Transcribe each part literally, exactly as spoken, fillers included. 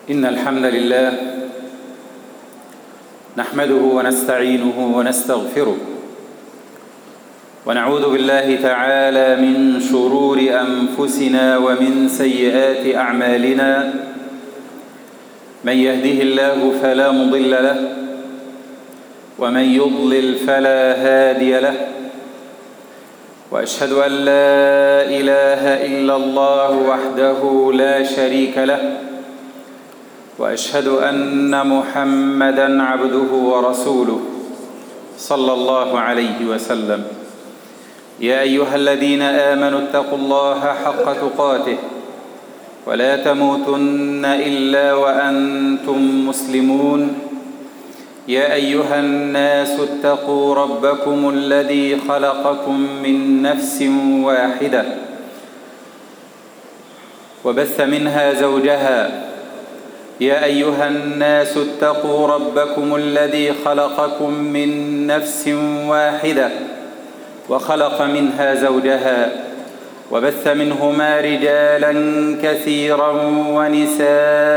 إن الحمد لله نحمده ونستعينه ونستغفره ونعوذ بالله تعالى من شرور أنفسنا ومن سيئات أعمالنا. من يهده الله فلا مضل له ومن يضلل فلا هادي له، وأشهد أن لا إله إلا الله وحده لا شريك له، وأشهد أن محمدًا عبده ورسوله صلى الله عليه وسلم. يا أيها الذين آمنوا اتقوا الله حق تقاته ولا تموتن إلا وأنتم مسلمون. يا أيها الناس اتقوا ربكم الذي خلقكم من نفس واحدة وبث منها زوجها. يا أيها الناس اتقوا ربكم الذي خلقكم من نفس واحدة وخلق منها زوجها وبث منهما رجالا كثيرا ونساء،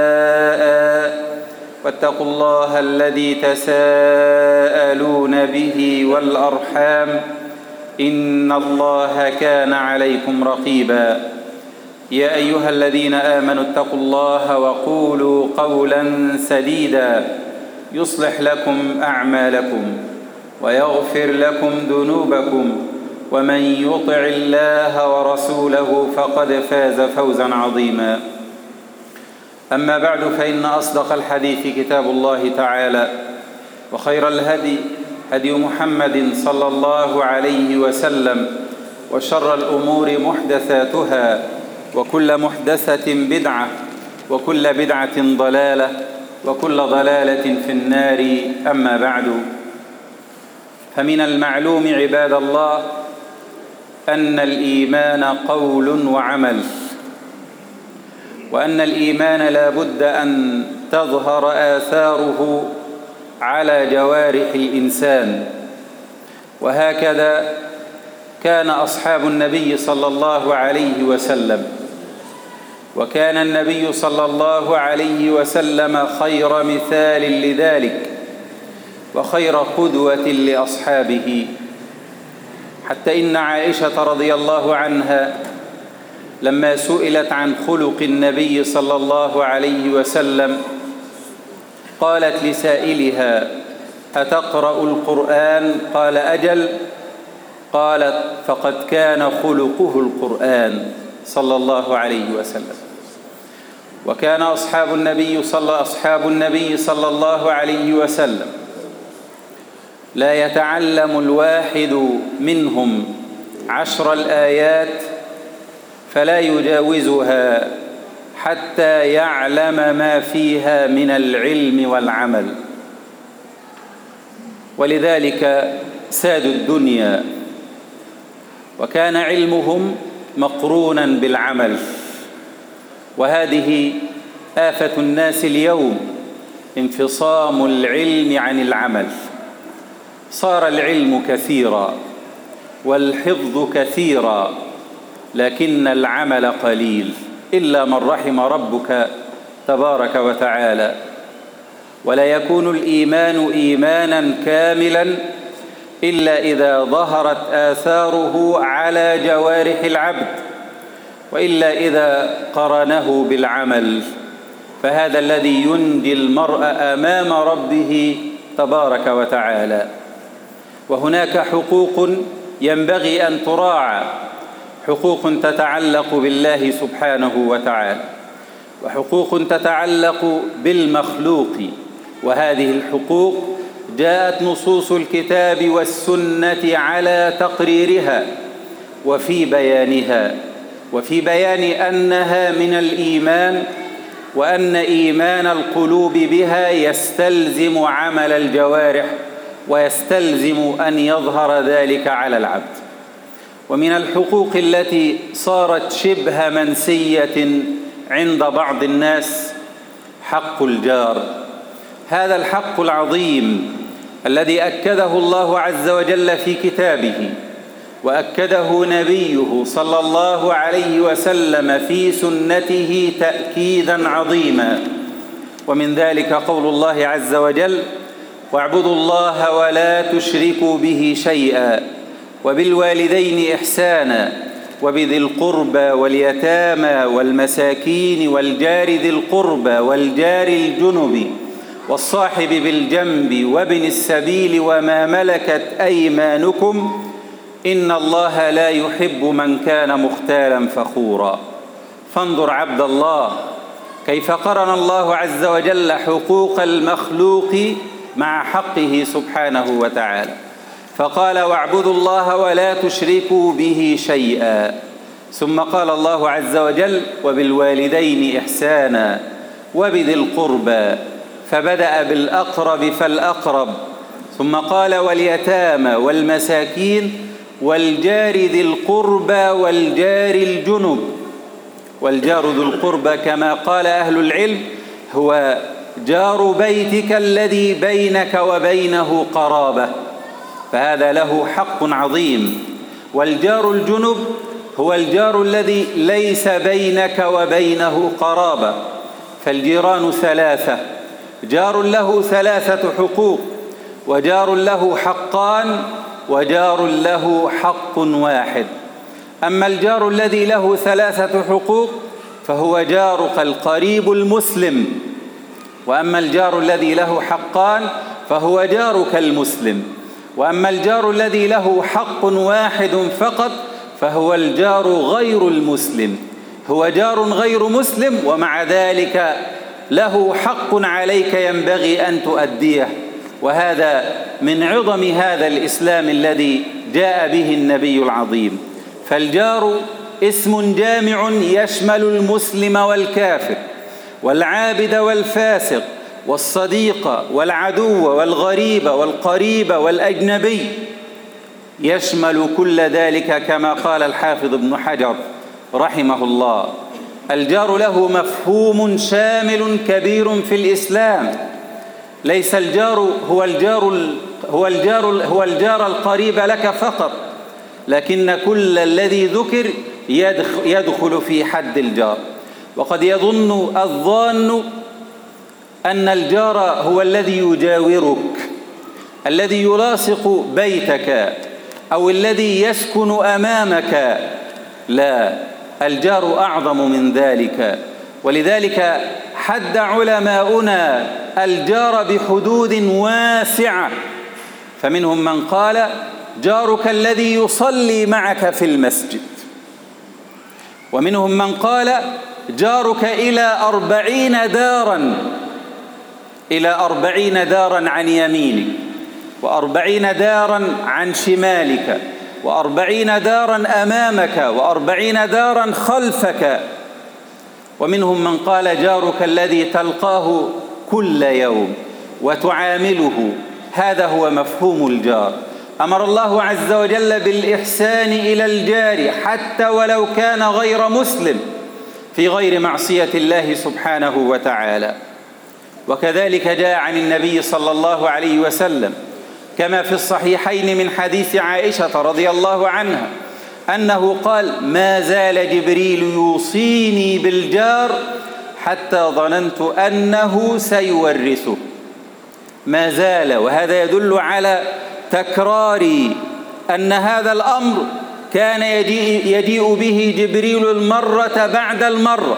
واتقوا الله الذي تساءلون به والأرحام إن الله كان عليكم رقيبا. يا أيها الذين آمنوا اتقوا الله وقولوا قولا سديدا يصلح لكم أعمالكم ويغفر لكم ذنوبكم، ومن يطع الله ورسوله فقد فاز فوزا عظيما. أما بعد، فإن أصدق الحديث كتاب الله تعالى، وخير الهدي هدي محمد صلى الله عليه وسلم، وشر الأمور محدثاتها، وكل محدثة بدعة، وكل بدعة ضلالة، وكل ضلالة في النار. أما بعد، فمن المعلوم عباد الله أن الإيمان قول وعمل، وأن الإيمان لا بد أن تظهر آثاره على جوارح الإنسان. وهكذا كان أصحاب النبي صلى الله عليه وسلم، وكان النبي صلى الله عليه وسلم خير مثال لذلك وخير قدوة لأصحابه، حتى إن عائشة رضي الله عنها لما سئلت عن خلق النبي صلى الله عليه وسلم قالت لسائلها: أتقرأ القرآن؟ قال: أجل. قالت: فقد كان خلقه القرآن صلى الله عليه وسلم. وكان أصحاب النبي صلى أصحاب النبي صلى الله عليه وسلم لا يتعلم الواحد منهم عشر الآيات فلا يجاوزها حتى يعلم ما فيها من العلم والعمل، ولذلك سادوا الدنيا، وكان علمهم مقرونا بالعمل. وهذه آفة الناس اليوم، انفصام العلم عن العمل. صار العلم كثيرا والحفظ كثيرا، لكن العمل قليل، إلا من رحم ربك تبارك وتعالى. ولا يكون الإيمان إيمانا كاملا إلا إذا ظهرت آثاره على جوارح العبد، وإلا إذا قرنه بالعمل، فهذا الذي ينجي المرء أمام ربه تبارك وتعالى. وهناك حقوق ينبغي أن تراعى، حقوق تتعلق بالله سبحانه وتعالى، وحقوق تتعلق بالمخلوق. وهذه الحقوق جاءت نصوص الكتاب والسنة على تقريرها وفي بيانها، وفي بيان أنها من الإيمان، وأن إيمان القلوب بها يستلزم عمل الجوارح، ويستلزم أن يظهر ذلك على العبد. ومن الحقوق التي صارت شبه منسية عند بعض الناس حق الجار. هذا الحق العظيم الذي أكده الله عز وجل في كتابه، وأكده نبيه صلى الله عليه وسلم في سنته تأكيداً عظيماً، ومن ذلك قول الله عز وجل: واعبدوا الله ولا تشركوا به شيئا وبالوالدين إحسانا وبذي القربى واليتامى والمساكين والجار ذي القربى والجار الجنب والصاحب بالجنب وابن السبيل وما ملكت أيمانكم إن الله لا يحب من كان مختالا فخورا. فانظر عبد الله كيف قرن الله عز وجل حقوق المخلوق مع حقه سبحانه وتعالى، فقال: واعبدوا الله ولا تشركوا به شيئا، ثم قال الله عز وجل: وبالوالدين إحسانا وبذي القربى، فبدأ بالأقرب فالأقرب، ثم قال: واليتامى والمساكين والجار ذي القربى والجار الجنب. والجار ذو القربى كما قال أهل العلم هو جار بيتك الذي بينك وبينه قرابة، فهذا له حق عظيم. والجار الجنب هو الجار الذي ليس بينك وبينه قرابة. فالجيران ثلاثة: جار له ثلاثة حقوق، وجار له حقان، وجار له حق واحد. أما الجار الذي له ثلاثة حقوق فهو جارك القريب المسلم، وأما الجار الذي له حقان فهو جارك المسلم، وأما الجار الذي له حق واحد فقط فهو الجار غير المسلم. هو جار غير مسلم ومع ذلك له حق عليك ينبغي أن تؤديه، وهذا من عظم هذا الإسلام الذي جاء به النبي العظيم. فالجار اسم جامع يشمل المسلم والكافر والعابد والفاسق والصديق والعدو والغريب والقريب والأجنبي، يشمل كل ذلك كما قال الحافظ ابن حجر رحمه الله. الجار له مفهوم شامل كبير في الإسلام. ليس الجار هو الجار هو الجار هو الجار القريب لك فقط، لكن كل الذي ذكر يدخل في حد الجار. وقد يظن الظان أن الجار هو الذي يجاورك، الذي يلاصق بيتك، أو الذي يسكن أمامك. لا، الجار أعظم من ذلك. ولذلك حد علماؤنا الجار بحدود واسعة، فمنهم من قال: جارك الذي يصلي معك في المسجد، ومنهم من قال: جارك إلى أربعين داراً إلى أربعين داراً عن يمينك، وأربعين داراً عن شمالك، وأربعين داراً أمامك، وأربعين داراً خلفك. ومنهم من قال: جارك الذي تلقاه كل يوم وتعامله. هذا هو مفهوم الجار. أمر الله عز وجل بالإحسان إلى الجار حتى ولو كان غير مسلم في غير معصية الله سبحانه وتعالى. وكذلك جاء عن النبي صلى الله عليه وسلم كما في الصحيحين من حديث عائشة رضي الله عنها أنه قال: ما زال جبريل يوصيني بالجار حتى ظننت أنه سيورثه. ما زال، وهذا يدل على تكرار أن هذا الأمر كان يجيء, يجيء به جبريل المرة بعد المرة.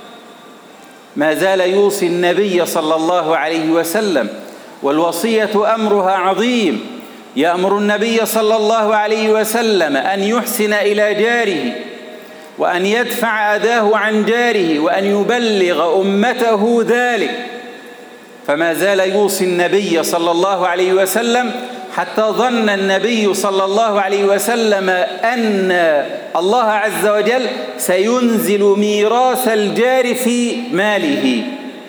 ما زال يوصي النبي صلى الله عليه وسلم، والوصية أمرها عظيم. يأمر النبي صلى الله عليه وسلم أن يحسن إلى جاره، وأن يدفع أذاه عن جاره، وأن يبلغ أمته ذلك. فما زال يوصي النبي صلى الله عليه وسلم حتى ظن النبي صلى الله عليه وسلم أن الله عز وجل سينزل ميراث الجار في ماله،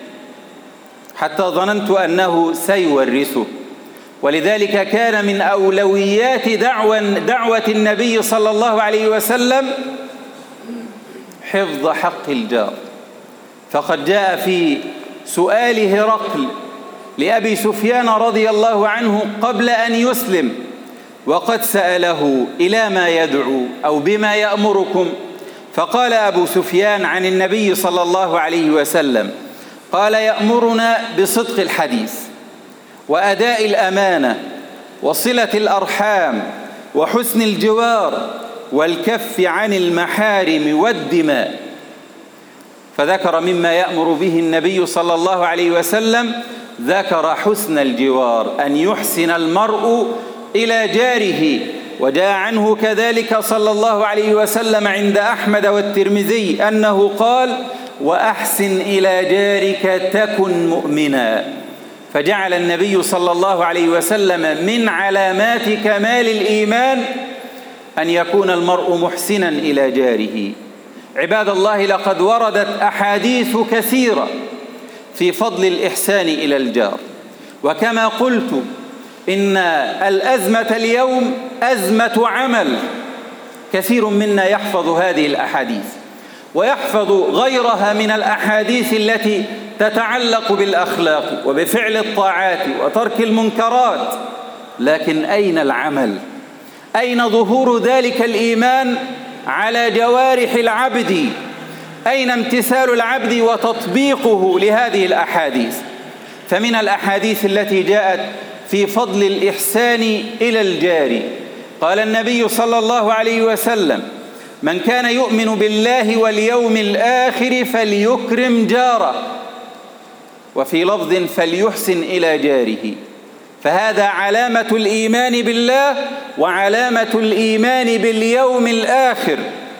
حتى ظننت أنه سيورثه. ولذلك كان من أولويات دعوة, دعوة النبي صلى الله عليه وسلم حفظ حق الجار. فقد جاء في سؤال هرقل لأبي سفيان رضي الله عنه قبل أن يسلم، وقد سأله: إلى ما يدعو أو بما يأمركم؟ فقال أبو سفيان عن النبي صلى الله عليه وسلم: قال: يأمرنا بصدق الحديث وأداء الأمانة وصلة الأرحام وحسن الجوار والكف عن المحارم والدماء. فذكر مما يأمر به النبي صلى الله عليه وسلم، ذكر حسن الجوار، أن يحسن المرء إلى جاره. وجاء عنه كذلك صلى الله عليه وسلم عند أحمد والترمذي أنه قال: وأحسن إلى جارك تكن مؤمنا. فجعل النبي صلى الله عليه وسلم من علامات كمال الإيمان أن يكون المرء محسنا إلى جاره. عباد الله، لقد وردت أحاديث كثيرة في فضل الإحسان إلى الجار، وكما قلت إن الأزمة اليوم أزمة عمل. كثير منا يحفظ هذه الأحاديث ويحفظ غيرها من الأحاديث التي تتعلق بالأخلاق وبفعل الطاعات وترك المنكرات، لكن أين العمل؟ أين ظهور ذلك الإيمان على جوارح العبد؟ أين امتثال العبد وتطبيقه لهذه الأحاديث؟ فمن الأحاديث التي جاءت في فضل الإحسان إلى الجار قال النبي صلى الله عليه وسلم: من كان يؤمن بالله واليوم الآخر فليكرم جاره، وفي لفظ فليحسن إلى جاره. فهذا علامة الإيمان بالله وعلامة الإيمان باليوم الآخر.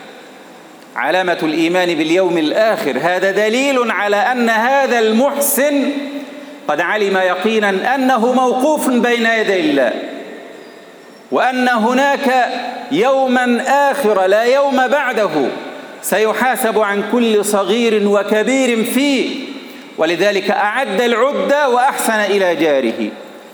علامة الإيمان باليوم الآخر هذا دليل على أن هذا المحسن قد علم يقينا أنه موقوف بين يدي الله، وأن هناك يوما آخر لا يوم بعده سيحاسب عن كل صغير وكبير فيه، ولذلك أعد العدة وأحسن إلى جاره.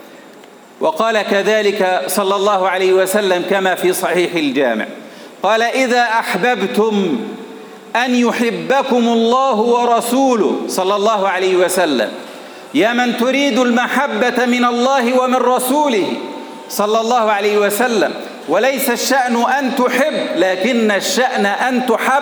وقال كذلك صلى الله عليه وسلم كما في صحيح الجامع، قال: إذا أحببتم أن يحبكم الله ورسوله صلى الله عليه وسلم، يا من تريد المحبة من الله ومن رسوله صلى الله عليه وسلم، وليس الشأن أن تحب لكن الشأن أن تحب.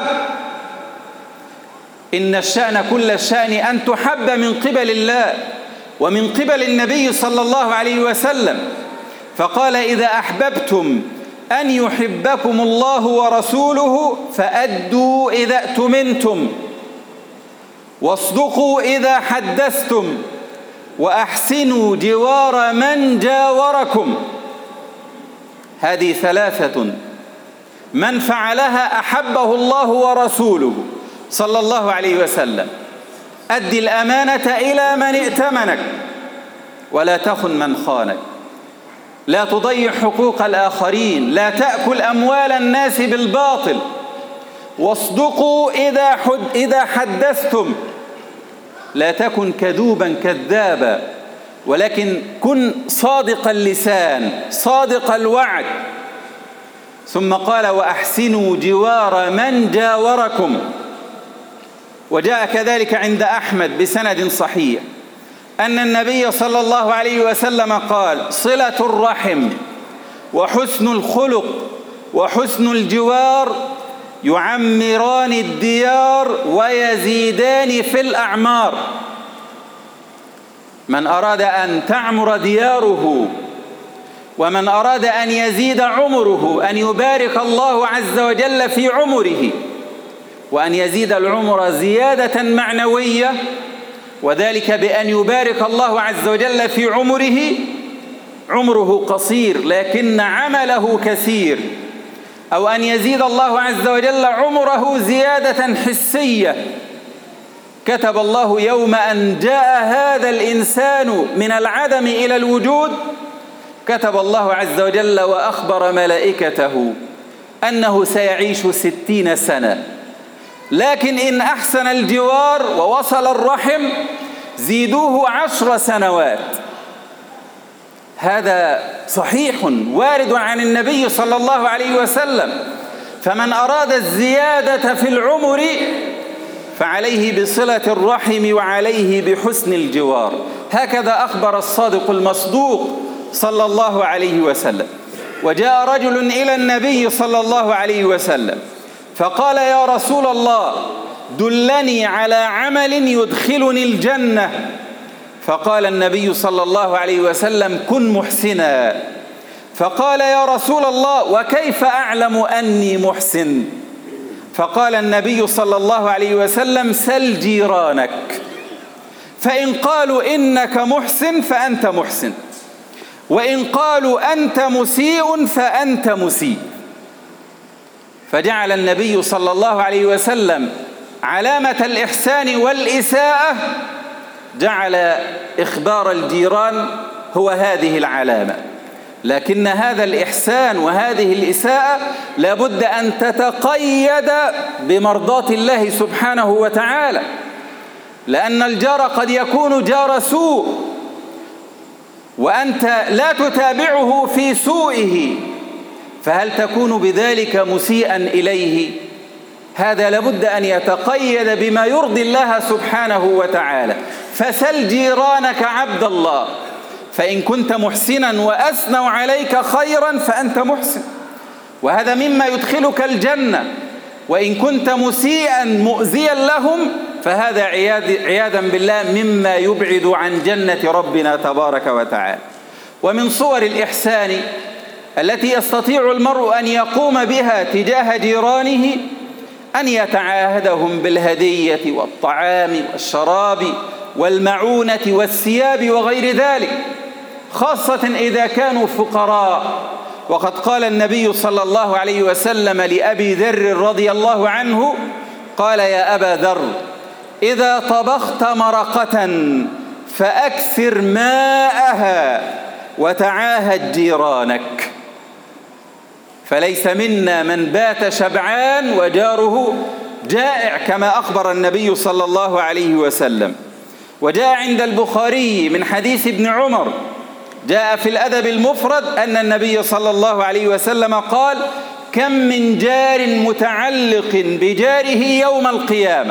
إن الشأن كل الشأن أن تحب من قبل الله ومن قبل النبي صلى الله عليه وسلم. فقال: إذا أحببتم أن يحبكم الله ورسوله فأدوا إذا اؤتمنتم، واصدقوا إذا حدثتم، وأحسنوا جوار من جاوركم. هذه ثلاثة من فعلها أحبه الله ورسوله صلى الله عليه وسلم. أد الأمانة إلى من ائتمنك ولا تخن من خانك، لا تضيع حقوق الآخرين، لا تأكل أموال الناس بالباطل، واصدقوا إذا حد إذا حدثتم، لا تكن كذوبا كذابا، ولكن كن صادق اللسان صادق الوعد. ثم قال: وأحسنوا جوار من جاوركم. وجاء كذلك عند أحمد بسند صحيح أن النبي صلى الله عليه وسلم قال: صلة الرحم وحسن الخلق وحسن الجوار يعمران الديار ويزيدان في الأعمار. من أراد أن تعمر دياره ومن أراد أن يزيد عمره، أن يبارك الله عز وجل في عمره، وأن يزيد العمر زيادة معنوية، وذلك بأن يبارك الله عز وجل في عمره. عمره قصير لكن عمله كثير، أو أن يزيد الله عز وجل عمره زيادة حسية. كتب الله يوم أن جاء هذا الإنسان من العدم إلى الوجود، كتب الله عز وجل وأخبر ملائكته أنه سيعيش ستين سنة، لكن إن أحسن الجوار ووصل الرحم زيدوه عشر سنوات. هذا صحيح وارد عن النبي صلى الله عليه وسلم. فمن أراد الزيادة في العمر فعليه بصلة الرحم وعليه بحسن الجوار. هكذا أخبر الصادق المصدوق صلى الله عليه وسلم. وجاء رجل إلى النبي صلى الله عليه وسلم فقال: يا رسول الله، دلني على عمل يدخلني الجنة. فقال النبي صلى الله عليه وسلم كن محسنا. فقال يا رسول الله وكيف أعلم أني محسن؟ فقال النبي صلى الله عليه وسلم سل جيرانك، فإن قالوا إنك محسن فأنت محسن، وإن قالوا أنت مسيء فأنت مسيء. فجعل النبي صلى الله عليه وسلم علامة الإحسان والإساءة، جعل إخبار الجيران هو هذه العلامة. لكن هذا الإحسان وهذه الإساءة لابد أن تتقيد بمرضاة الله سبحانه وتعالى، لأن الجار قد يكون جار سوء وأنت لا تتابعه في سوءه، فهل تكون بذلك مسيئا إليه؟ هذا لابد أن يتقيد بما يرضي الله سبحانه وتعالى. فسل جيرانك عبد الله، فإن كنت محسنا وأثنوا عليك خيرا فأنت محسن، وهذا مما يدخلك الجنة. وإن كنت مسيئا مؤذيا لهم فهذا عياذا بالله مما يبعد عن جنة ربنا تبارك وتعالى. ومن صور الإحسان التي يستطيع المرء أن يقوم بها تجاه جيرانه أن يتعاهدهم بالهدية والطعام والشراب والمعونة والثياب وغير ذلك، خاصة إذا كانوا فقراء. وقد قال النبي صلى الله عليه وسلم لأبي ذر رضي الله عنه قال يا أبا ذر إذا طبخت مرقة فأكثر ماءها وتعاهد جيرانك، فليس منا من بات شبعان وجاره جائع كما أخبر النبي صلى الله عليه وسلم. وجاء عند البخاري من حديث ابن عمر، جاء في الأدب المفرد أن النبي صلى الله عليه وسلم قال كم من جار متعلق بجاره يوم القيامة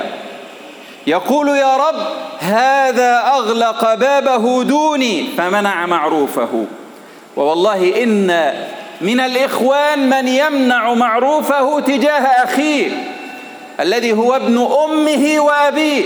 يقول يا رب هذا أغلق بابه دوني فمنع معروفه. ووالله إن من الإخوان من يمنع معروفه تجاه أخيه الذي هو ابن أمه وأبيه،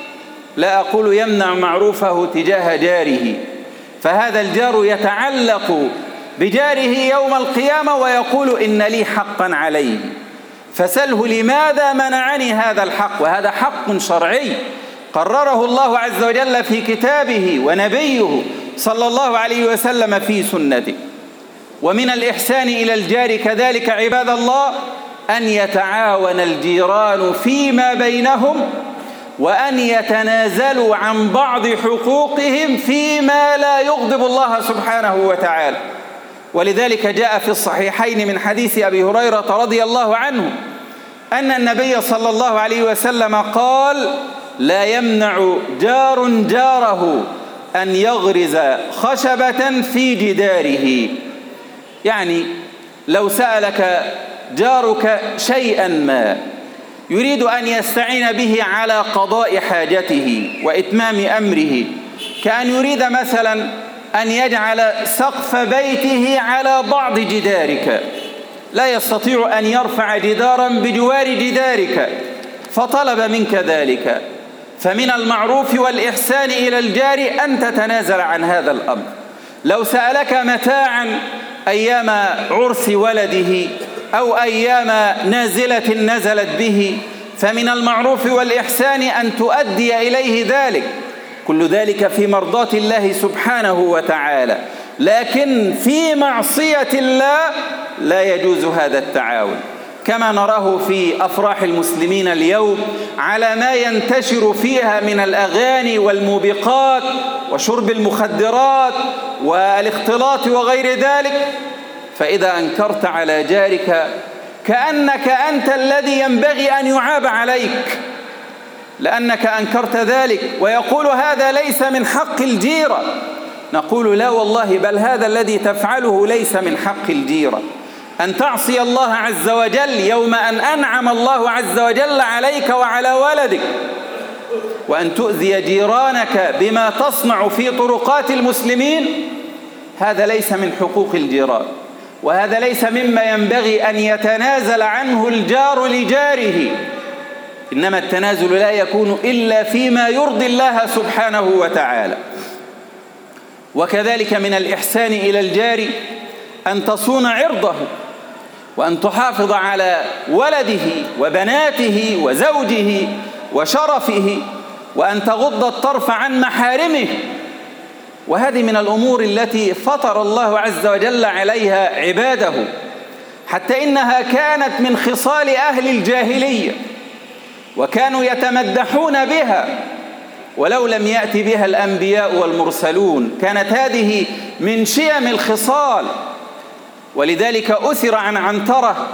لا أقول يمنع معروفه تجاه جاره. فهذا الجار يتعلق بجاره يوم القيامة ويقول إن لي حقا عليه، فسله لماذا منعني هذا الحق؟ وهذا حق شرعي قرره الله عز وجل في كتابه ونبيه صلى الله عليه وسلم في سنته. ومن الإحسان إلى الجار كذلك عباد الله أن يتعاون الجيران فيما بينهم، وأن يتنازلوا عن بعض حقوقهم فيما لا يغضب الله سبحانه وتعالى. ولذلك جاء في الصحيحين من حديث أبي هريرة رضي الله عنه أن النبي صلى الله عليه وسلم قال لا يمنع جار جاره أن يغرز خشبة في جداره. يعني لو سألك جارك شيئا ما يريد أن يستعين به على قضاء حاجته وإتمام أمره، كأن يريد مثلا أن يجعل سقف بيته على بعض جدارك، لا يستطيع أن يرفع جدارا بجوار جدارك فطلب منك ذلك، فمن المعروف والإحسان إلى الجار أن تتنازل عن هذا الأمر. لو سألك متاعا أيام عرس ولده أو أيام نازلة نزلت به فمن المعروف والإحسان أن تؤدي إليه ذلك، كل ذلك في مرضاة الله سبحانه وتعالى. لكن في معصية الله لا يجوز هذا التعاون، كما نراه في أفراح المسلمين اليوم على ما ينتشر فيها من الأغاني والموبقات وشرب المخدرات والاختلاط وغير ذلك. فإذا أنكرت على جارك كأنك أنت الذي ينبغي أن يعاب عليك، لأنك أنكرت ذلك. ويقول هذا ليس من حق الجيرة، نقول لا والله، بل هذا الذي تفعله ليس من حق الجيرة. أن تعصي الله عز وجل يوم أن أنعم الله عز وجل عليك وعلى ولدك، وأن تؤذي جيرانك بما تصنع في طرقات المسلمين، هذا ليس من حقوق الجيران، وهذا ليس مما ينبغي أن يتنازل عنه الجار لجاره. إنما التنازل لا يكون إلا فيما يرضي الله سبحانه وتعالى. وكذلك من الإحسان إلى الجار أن تصون عرضه، وأن تحافظ على ولده وبناته وزوجه وشرفه، وأن تغض الطرف عن محارمه. وهذه من الأمور التي فطر الله عز وجل عليها عباده، حتى إنها كانت من خصال أهل الجاهلية، وكانوا يتمدحون بها ولو لم يأتي بها الأنبياء والمرسلون. كانت هذه من شيم الخصال. ولذلك أثر عن عنترة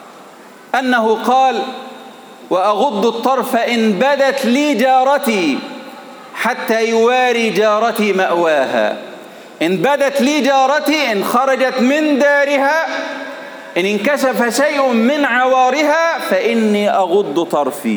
أنه قال: وأغض الطرف إن بدت لي جارتي حتى يواري جارتي مأواها. إن بدت لي جارتي، إن خرجت من دارها، إن انكشف شيء من عوارها، فإني أغض طرفي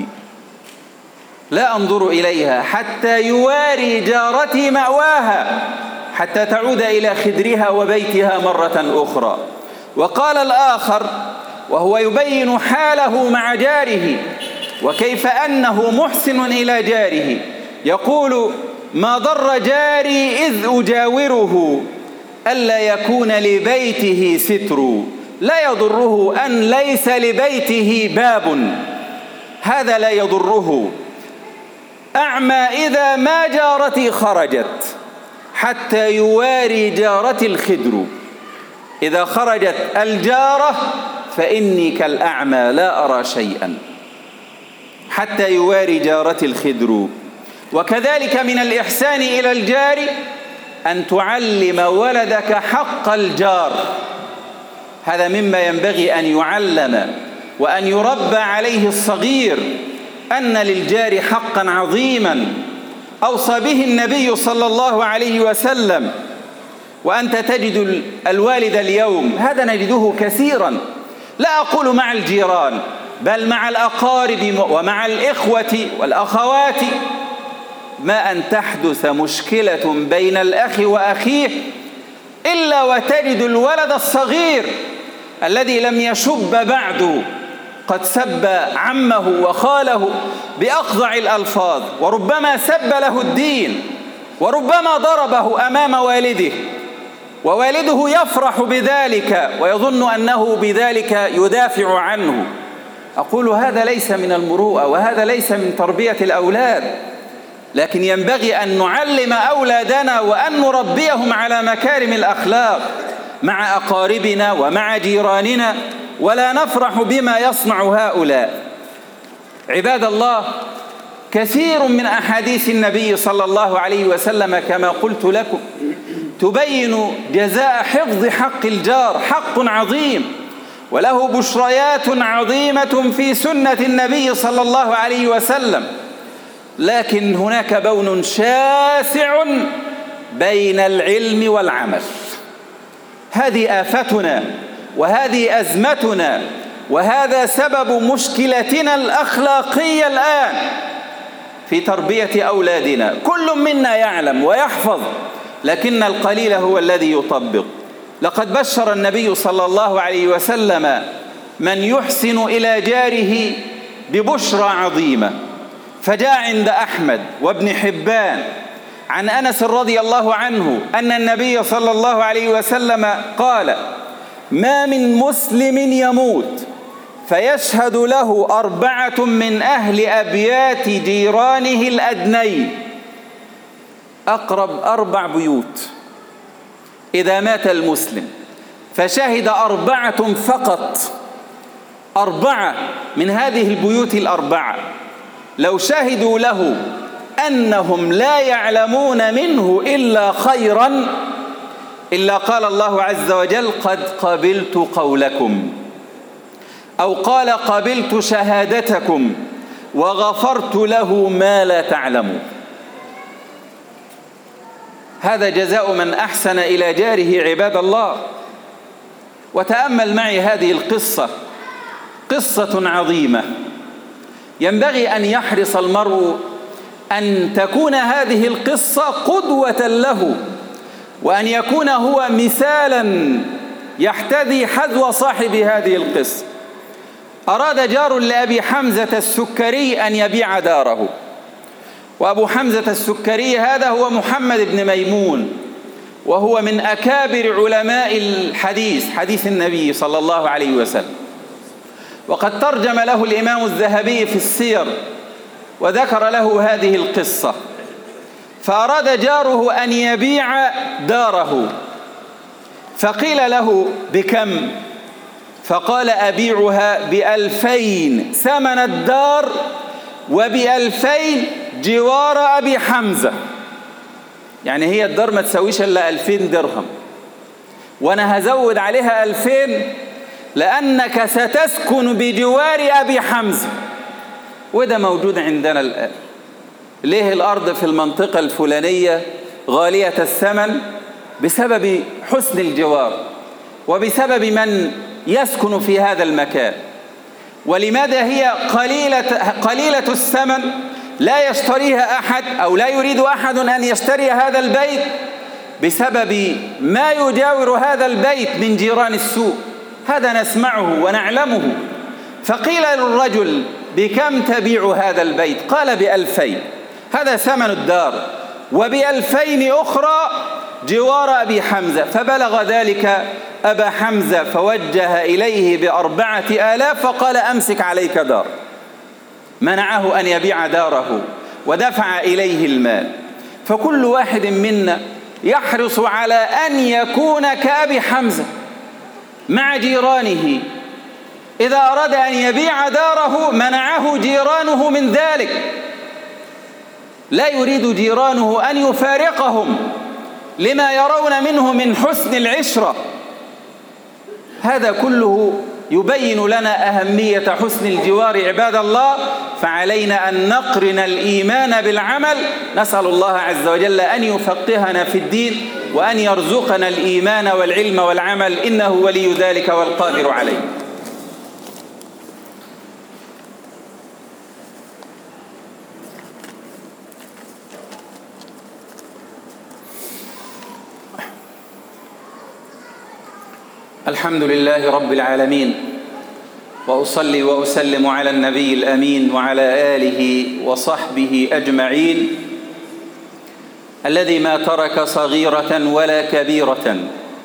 لا أنظر إليها حتى يواري جارتي مأواها، حتى تعود إلى خدرها وبيتها مرة أخرى. وقال الآخر وهو يبين حاله مع جاره وكيف أنه محسن إلى جاره، يقول: ما ضر جاري إذ أجاوره ألا يكون لبيته ستر، لا يضره أن ليس لبيته باب، هذا لا يضره. أعمى إذا ما جارتي خرجت حتى يواري جارتي الخدر. إذا خرجت الجارة فإني كالأعمى لا أرى شيئا حتى يواري جارتي الخدر. وكذلك من الإحسان إلى الجار أن تعلم ولدك حق الجار. هذا مما ينبغي أن يعلم وأن يربى عليه الصغير، أن للجار حقا عظيما أوصى به النبي صلى الله عليه وسلم. وأنت تجد الوالد اليوم، هذا نجده كثيرا، لا أقول مع الجيران بل مع الأقارب ومع الإخوة والأخوات، ما أن تحدث مشكلة بين الأخ وأخيه إلا وتجد الولد الصغير الذي لم يشب بعد قد سب عمه وخاله بأخضع الألفاظ، وربما سب له الدين، وربما ضربه أمام والده، ووالده يفرح بذلك ويظن أنه بذلك يدافع عنه. أقول هذا ليس من المروءة، وهذا ليس من تربية الأولاد، لكن ينبغي أن نعلم أولادنا وأن نربيهم على مكارم الأخلاق مع أقاربنا ومع جيراننا، ولا نفرح بما يصنع هؤلاء. عباد الله، كثير من أحاديث النبي صلى الله عليه وسلم كما قلت لكم تبين جزاء حفظ حق الجار، حق عظيم وله بشريات عظيمة في سنة النبي صلى الله عليه وسلم، لكن هناك بون شاسع بين العلم والعمل. هذه آفتنا وهذه أزمتنا، وهذا سبب مشكلتنا الأخلاقية الآن في تربية أولادنا. كل منا يعلم ويحفظ، لكن القليل هو الذي يطبق. لقد بشر النبي صلى الله عليه وسلم من يحسن إلى جاره ببشرى عظيمة، فجاء عند أحمد وابن حبان عن أنس رضي الله عنه أن النبي صلى الله عليه وسلم قال: ما من مسلم يموت فيشهد له أربعة من أهل أبيات جيرانه الأدنين، أقرب أربع بيوت، إذا مات المسلم فشهد أربعة فقط، أربعة من هذه البيوت الأربعة لو شهدوا له أنهم لا يعلمون منه إلا خيرا، إلا قال الله عز وجل: قد قبلت قولكم، أو قال: قبلت شهادتكم وغفرت له ما لا تعلمون. هذا جزاء من أحسن إلى جاره عباد الله. وتأمل معي هذه القصة، قصة عظيمة ينبغي أن يحرص المرء أن تكون هذه القصة قدوة له، وأن يكون هو مثالا يحتذي حذو صاحب هذه القصة. أراد جار لأبي حمزة السكري أن يبيع داره، وأبو حمزة السكري هذا هو محمد بن ميمون، وهو من أكابر علماء الحديث، حديث النبي صلى الله عليه وسلم، وقد ترجم له الإمام الذهبي في السير وذكر له هذه القصة. فأراد جاره أن يبيع داره، فقيل له بكم؟ فقال أبيعها بألفين ثمن الدار وبألفين جوار أبي حمزة. يعني هي الدار ما تسويش إلا ألفين درهم، وأنا هزود عليها ألفين لأنك ستسكن بجوار أبي حمزة. وده موجود عندنا الآن. ليه الأرض في المنطقة الفلانية غالية الثمن؟ بسبب حسن الجوار وبسبب من يسكن في هذا المكان. ولماذا هي قليلة, قليلة الثمن لا يشتريها أحد أو لا يريد أحد أن يشتري هذا البيت؟ بسبب ما يجاور هذا البيت من جيران السوء. هذا نسمعه ونعلمه. فقيل للرجل بكم تبيع هذا البيت؟ قال بألفين، هذا ثمن الدار، وبألفين أخرى جوار أبي حمزة. فبلغ ذلك أبا حمزة فوجه إليه بأربعة آلاف فقال أمسك عليك دار. منعه أن يبيع داره ودفع إليه المال. فكل واحد منا يحرص على أن يكون كأبي حمزة مع جيرانه. إذا أراد أن يبيع داره منعه جيرانه من ذلك، لا يريد جيرانه أن يفارقهم لما يرون منه من حسن العشرة. هذا كله يبين لنا أهمية حسن الجوار عباد الله. فعلينا أن نقرن الإيمان بالعمل. نسأل الله عز وجل أن يفقهنا في الدين وأن يرزقنا الإيمان والعلم والعمل، إنه ولي ذلك والقادر عليه. الحمد لله رب العالمين، وأصلي وأسلم على النبي الأمين وعلى آله وصحبه أجمعين، الذي ما ترك صغيرة ولا كبيرة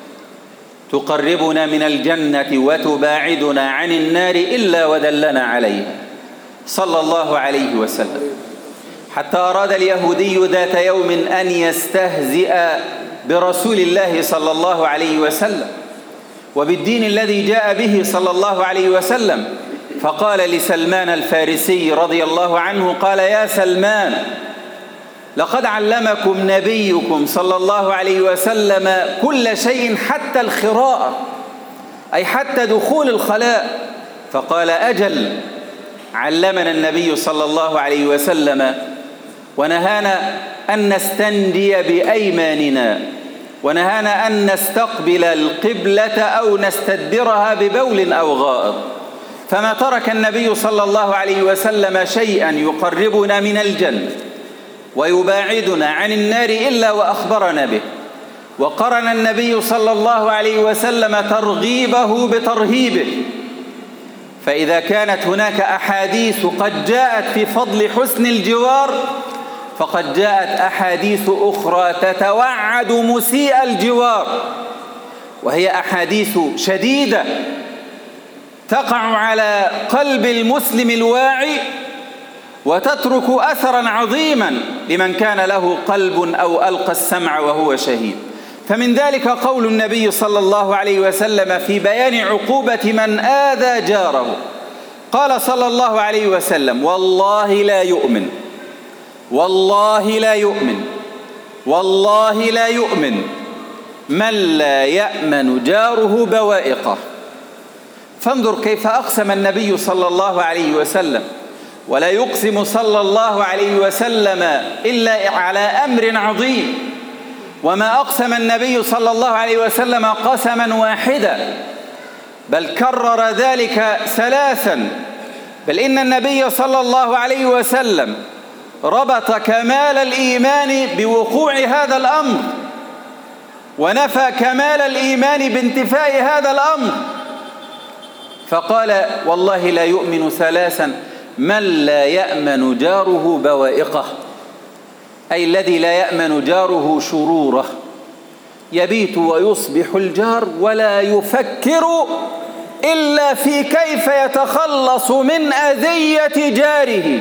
تقربنا من الجنة وتباعدنا عن النار إلا ودلنا عليها صلى الله عليه وسلم. حتى أراد اليهودي ذات يوم أن يستهزئ برسول الله صلى الله عليه وسلم وبالدين الذي جاء به صلى الله عليه وسلم، فقال لسلمان الفارسي رضي الله عنه، قال: يا سلمان، لقد علمكم نبيكم صلى الله عليه وسلم كل شيء حتى الخراءة، أي حتى دخول الخلاء. فقال: أجل، علمنا النبي صلى الله عليه وسلم ونهانا أن نستنجي بأيماننا، ونهانا أن نستقبل القبلة أو نستدبرها ببول أو غائط. فما ترك النبي صلى الله عليه وسلم شيئا يقربنا من الجنة ويباعدنا عن النار إلا وأخبرنا به. وقرن النبي صلى الله عليه وسلم ترغيبه بترهيبه. فإذا كانت هناك أحاديث قد جاءت في فضل حسن الجوار، فقد جاءت أحاديث أخرى تتوعد مسيء الجوار، وهي أحاديث شديدة تقع على قلب المسلم الواعي وتترك أثرا عظيما لمن كان له قلب أو ألقى السمع وهو شهيد. فمن ذلك قول النبي صلى الله عليه وسلم في بيان عقوبة من آذى جاره. قال صلى الله عليه وسلم: والله لا يؤمن، والله لا يؤمن، والله لا يؤمن من لا يأمن جاره بوائقه. فانظر كيف أقسم النبي صلى الله عليه وسلم، ولا يقسم صلى الله عليه وسلم إلا على أمر عظيم. وما أقسم النبي صلى الله عليه وسلم قسما واحدا، بل كرر ذلك ثلاثا. بل إن النبي صلى الله عليه وسلم ربط كمال الإيمان بوقوع هذا الأمر، ونفى كمال الإيمان بانتفاء هذا الأمر. فقال والله لا يؤمن ثلاثا من لا يأمن جاره بوائقه، أي الذي لا يأمن جاره شروره، يبيت ويصبح الجار ولا يفكر إلا في كيف يتخلص من أذية جاره.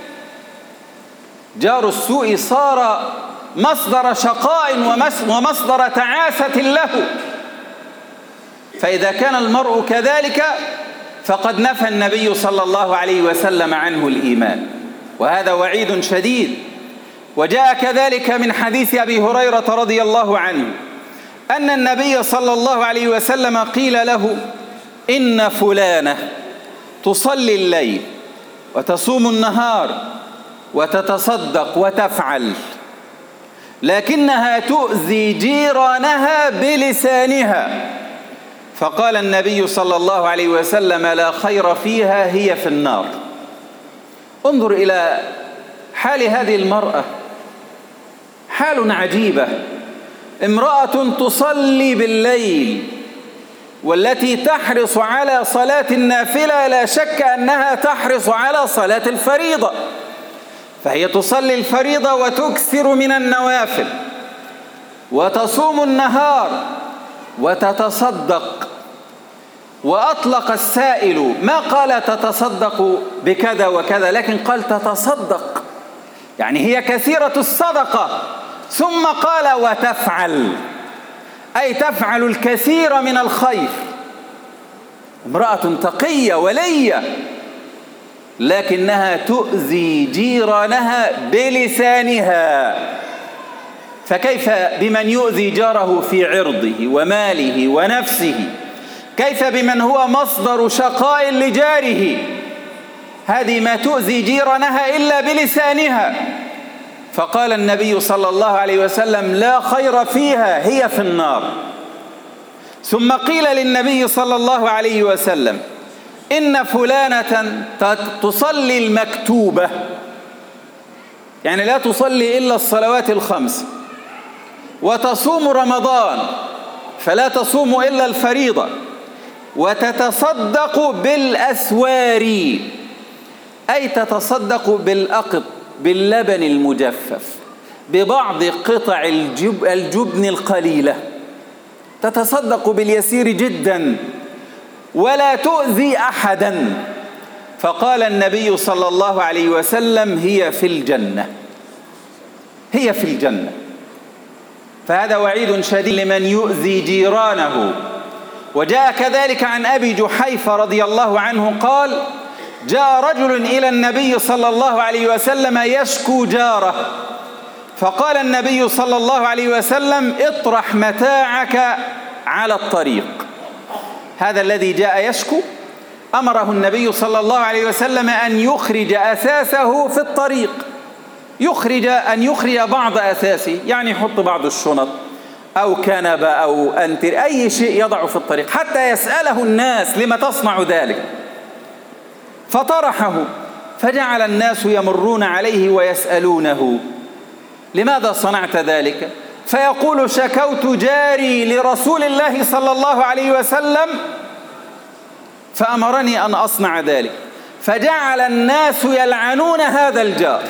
جار السوء صار مصدر شقاء ومصدر تعاسة له، فإذا كان المرء كذلك فقد نفى النبي صلى الله عليه وسلم عنه الإيمان، وهذا وعيد شديد. وجاء كذلك من حديث أبي هريرة رضي الله عنه أن النبي صلى الله عليه وسلم قيل له إن فلانة تصلي الليل وتصوم النهار وتتصدق وتفعل، لكنها تؤذي جيرانها بلسانها. فقال النبي صلى الله عليه وسلم لا خير فيها، هي في النار. انظر إلى حال هذه المرأة، حال عجيبة، امرأة تصلي بالليل والتي تحرص على صلاة النافلة، لا شك أنها تحرص على صلاة الفريضة، فهي تصلي الفريضة وتكثر من النوافل وتصوم النهار وتتصدق. وأطلق السائل ما قال تتصدق بكذا وكذا، لكن قال تتصدق، يعني هي كثيرة الصدقة، ثم قال وتفعل، أي تفعل الكثير من الخير. امرأة تقية ولية، لكنها تؤذي جيرانها بلسانها. فكيف بمن يؤذي جاره في عرضه وماله ونفسه؟ كيف بمن هو مصدر شقاء لجاره؟ هذه ما تؤذي جيرانها إلا بلسانها. فقال النبي صلى الله عليه وسلم لا خير فيها، هي في النار. ثم قيل للنبي صلى الله عليه وسلم إن فلانة تصلي المكتوبة، يعني لا تصلي إلا الصلوات الخمس، وتصوم رمضان فلا تصوم إلا الفريضة، وتتصدق بالأسوار، أي تتصدق بالأقط، باللبن المجفف، ببعض قطع الجب الجبن القليلة، تتصدق باليسير جدا ولا تؤذي أحدا. فقال النبي صلى الله عليه وسلم هي في الجنة، هي في الجنة. فهذا وعيد شديد لمن يؤذي جيرانه. وجاء كذلك عن أبي جحيفة رضي الله عنه قال جاء رجل إلى النبي صلى الله عليه وسلم يشكو جاره، فقال النبي صلى الله عليه وسلم اطرح متاعك على الطريق. هذا الذي جاء يشكو أمره النبي صلى الله عليه وسلم أن يخرج أثاثه في الطريق، يخرج أن يخرج بعض أثاثه، يعني يحط بعض الشنط أو كنبة أو أنتر، أي شيء يضع في الطريق، حتى يسأله الناس لما تصنع ذلك. فطرحه، فجعل الناس يمرون عليه ويسألونه لماذا صنعت ذلك؟ فيقول شكوت جاري لرسول الله صلى الله عليه وسلم فأمرني أن أصنع ذلك. فجعل الناس يلعنون هذا الجار.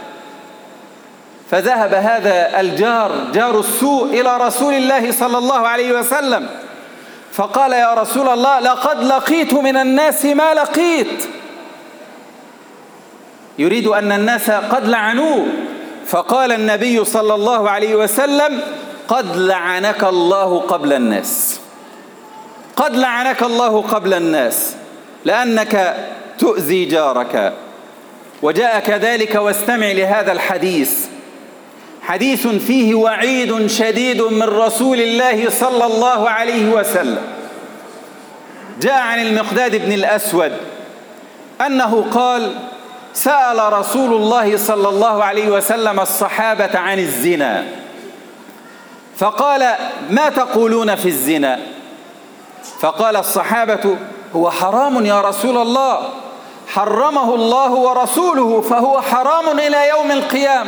فذهب هذا الجار جار السوء إلى رسول الله صلى الله عليه وسلم فقال يا رسول الله لقد لقيت من الناس ما لقيت، يريد أن الناس قد لعنوه. فقال النبي صلى الله عليه وسلم قد لعنك الله قبل الناس، قد لعنك الله قبل الناس لأنك تؤذي جارك. وجاء كذلك، واستمع لهذا الحديث، حديث فيه وعيد شديد من رسول الله صلى الله عليه وسلم. جاء عن المقداد بن الأسود أنه قال سأل رسول الله صلى الله عليه وسلم الصحابة عن الزنا، فقال ما تقولون في الزنا؟ فقال الصحابة هو حرام يا رسول الله، حرمه الله ورسوله فهو حرام إلى يوم القيامة،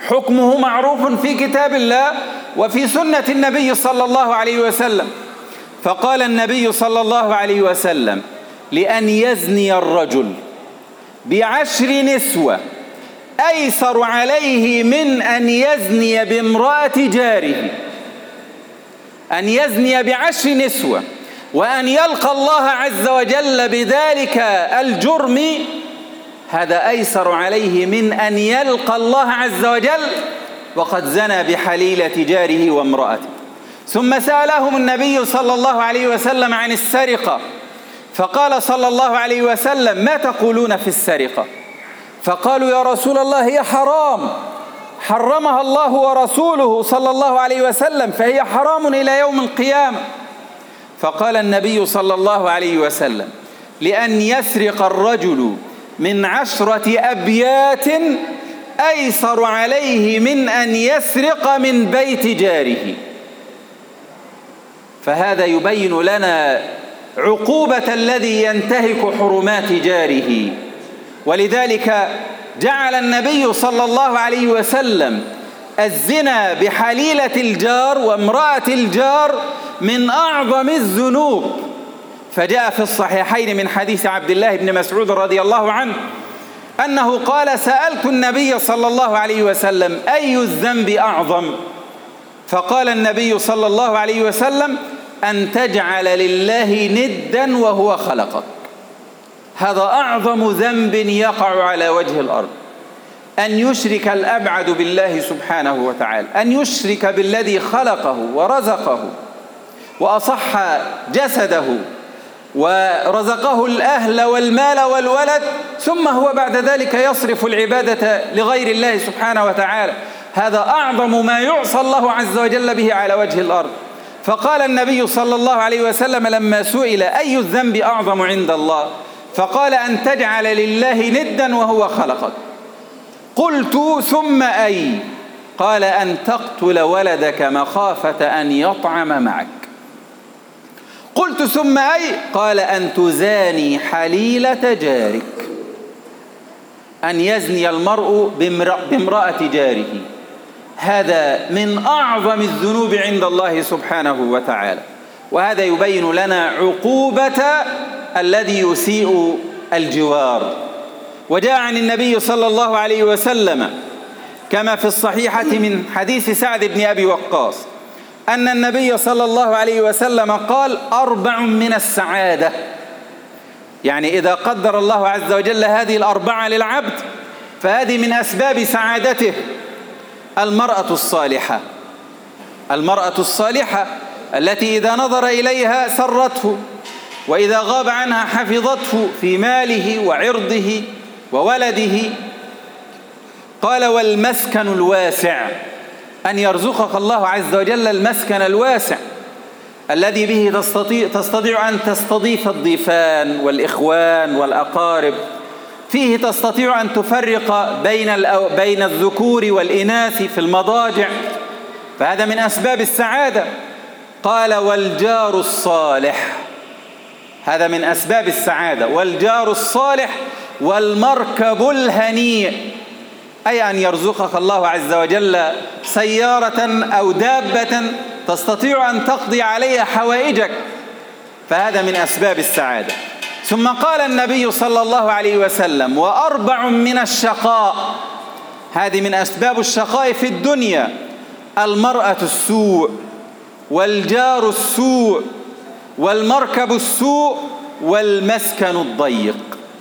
حكمه معروف في كتاب الله وفي سنة النبي صلى الله عليه وسلم. فقال النبي صلى الله عليه وسلم: لأن يزني الرجل بعشر نسوة أيسر عليه من أن يزني بامرأة جاره. أن يزني بعشر نسوة وأن يلقى الله عز وجل بذلك الجرم، هذا أيسر عليه من أن يلقى الله عز وجل وقد زنى بحليلة جاره وامرأته. ثم سألهم النبي صلى الله عليه وسلم عن السرقة، فقال صلى الله عليه وسلم: ما تقولون في السرقة؟ فقالوا: يا رسول الله هي حرام، حرمها الله ورسوله صلى الله عليه وسلم، فهي حرام إلى يوم القيامة. فقال النبي صلى الله عليه وسلم: لأن يسرق الرجل من عشرة أبيات أيسر عليه من أن يسرق من بيت جاره. فهذا يبين لنا عقوبة الذي ينتهك حرمات جاره. ولذلك جعل النبي صلى الله عليه وسلم الزنا بحليلة الجار وامرأة الجار من أعظم الذنوب. فجاء في الصحيحين من حديث عبد الله بن مسعود رضي الله عنه أنه قال: سألت النبي صلى الله عليه وسلم: أي الذنب أعظم؟ فقال النبي صلى الله عليه وسلم: أن تجعل لله ندا وهو خلقك. هذا أعظم ذنب يقع على وجه الأرض، أن يشرك الأبعد بالله سبحانه وتعالى، أن يشرك بالذي خلقه ورزقه وأصح جسده ورزقه الأهل والمال والولد، ثم هو بعد ذلك يصرف العبادة لغير الله سبحانه وتعالى. هذا أعظم ما يعصى الله عز وجل به على وجه الأرض. فقال النبي صلى الله عليه وسلم لما سئل: أي الذنب أعظم عند الله؟ فقال: أن تجعل لله ندا وهو خلقك. قلت: ثم أي؟ قال: أن تقتل ولدك مخافة أن يطعم معك. قلت: ثم أي؟ قال: أن تزاني حليلة جارك، أن يزني المرء بامرأة جاره. هذا من أعظم الذنوب عند الله سبحانه وتعالى. وهذا يبين لنا عقوبة الذي يسيء الجوار. وجاء عن النبي صلى الله عليه وسلم كما في الصحيحة من حديث سعد بن أبي وقاص أن النبي صلى الله عليه وسلم قال: أربع من السعادة. يعني إذا قدر الله عز وجل هذه الأربعة للعبد فهذه من أسباب سعادته. المرأة الصالحة، المرأة الصالحة التي إذا نظر إليها سرته، وإذا غاب عنها حفظته في ماله وعرضه وولده. قال: والمسكن الواسع، أن يرزقك الله عز وجل المسكن الواسع الذي به تستطيع, تستطيع أن تستضيف الضيفان والإخوان والأقارب، فيه تستطيع أن تفرق بين, بين الذكور والإناث في المضاجع، فهذا من أسباب السعادة. قال: والجار الصالح، هذا من أسباب السعادة. والجار الصالح والمركب الهنيء، أي أن يرزقك الله عز وجل سيارة أو دابة تستطيع أن تقضي عليها حوائجك، فهذا من أسباب السعادة. ثم قال النبي صلى الله عليه وسلم: وأربع من الشقاء، هذه من أسباب الشقاء في الدنيا: المرأة السوء، والجار السوء، والمركب السوء، والمسكن الضيق.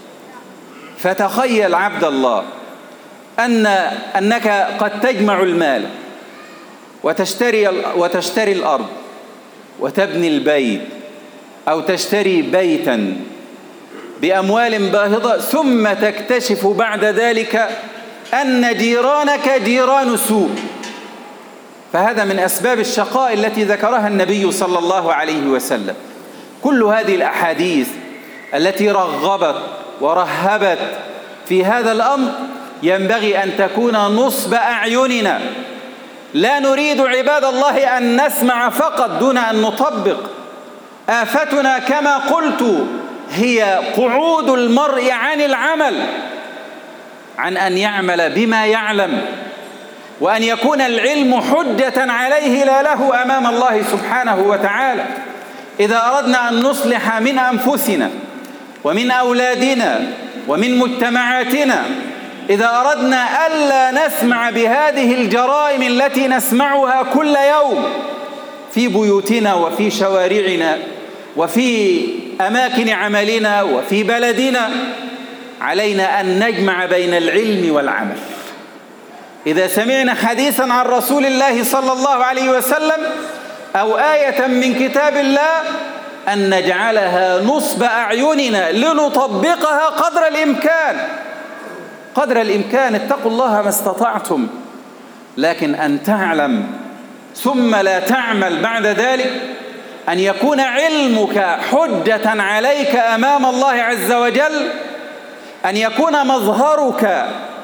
فتخيل عبد الله أن أنك قد تجمع المال وتشتري وتشتري الأرض وتبني البيت أو تشتري بيتا بأموال باهظة، ثم تكتشف بعد ذلك أن جيرانك جيران سوء. فهذا من أسباب الشقاء التي ذكرها النبي صلى الله عليه وسلم. كل هذه الأحاديث التي رغبت ورهبت في هذا الأمر ينبغي أن تكون نصب أعيننا. لا نريد عباد الله أن نسمع فقط دون أن نطبق. آفتنا كما قلت هي قعود المرء عن العمل، عن أن يعمل بما يعلم، وأن يكون العلم حجة عليه لا له أمام الله سبحانه وتعالى. إذا أردنا أن نصلح من أنفسنا ومن أولادنا ومن مجتمعاتنا، إذا أردنا ألا نسمع بهذه الجرائم التي نسمعها كل يوم في بيوتنا وفي شوارعنا وفي أماكن عملنا وفي بلدنا، علينا أن نجمع بين العلم والعمل. إذا سمعنا حديثا عن رسول الله صلى الله عليه وسلم أو آية من كتاب الله أن نجعلها نصب أعيننا لنطبقها قدر الإمكان، قدر الإمكان. اتقوا الله ما استطعتم، لكن أن تعلم ثم لا تعمل بعد ذلك، أن يكون علمك حجة عليك أمام الله عز وجل، أن يكون مظهرك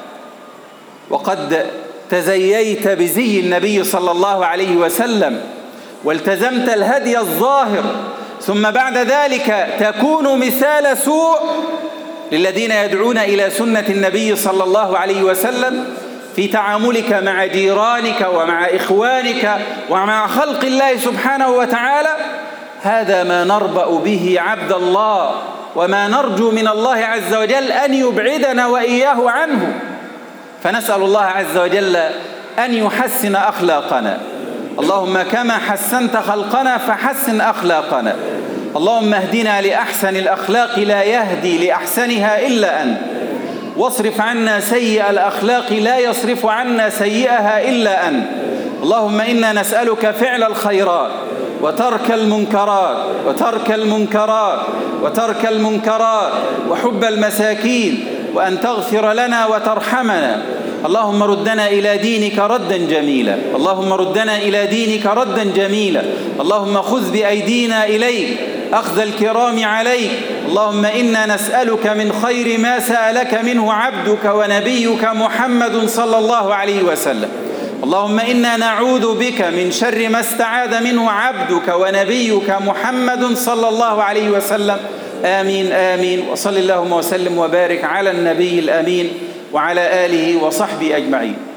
وقد تزييت بزي النبي صلى الله عليه وسلم والتزمت الهدي الظاهر، ثم بعد ذلك تكون مثال سوء للذين يدعون إلى سنة النبي صلى الله عليه وسلم في تعاملك مع جيرانك ومع إخوانك ومع خلق الله سبحانه وتعالى. هذا ما نربأ به عبد الله، وما نرجو من الله عز وجل أن يبعدنا وإياه عنه. فنسأل الله عز وجل أن يحسن أخلاقنا. اللهم كما حسنت خلقنا فحسن أخلاقنا. اللهم اهدنا لأحسن الأخلاق لا يهدي لأحسنها إلا أنت، واصرف عنا سيئ الأخلاق لا يصرف عنا سيئها إلا أنت. اللهم إنا نسألك فعل الخيرات وترك المنكرات وترك المنكرات وترك المنكرات وحب المساكين، وأن تغفر لنا وترحمنا. اللهم ردنا إلى دينك ردا جميلا، اللهم ردنا إلى دينك ردا جميلا. اللهم خذ بأيدينا إليك أخذ الكرام عليك. اللهم إنا نسألك من خير ما سألك منه عبدك ونبيك محمد صلى الله عليه وسلم. اللهم إنا نعوذ بك من شر ما استعاذ منه عبدك ونبيك محمد صلى الله عليه وسلم. آمين آمين. وصل اللهم وسلم وبارك على النبي الأمين وعلى آله وصحبه أجمعين.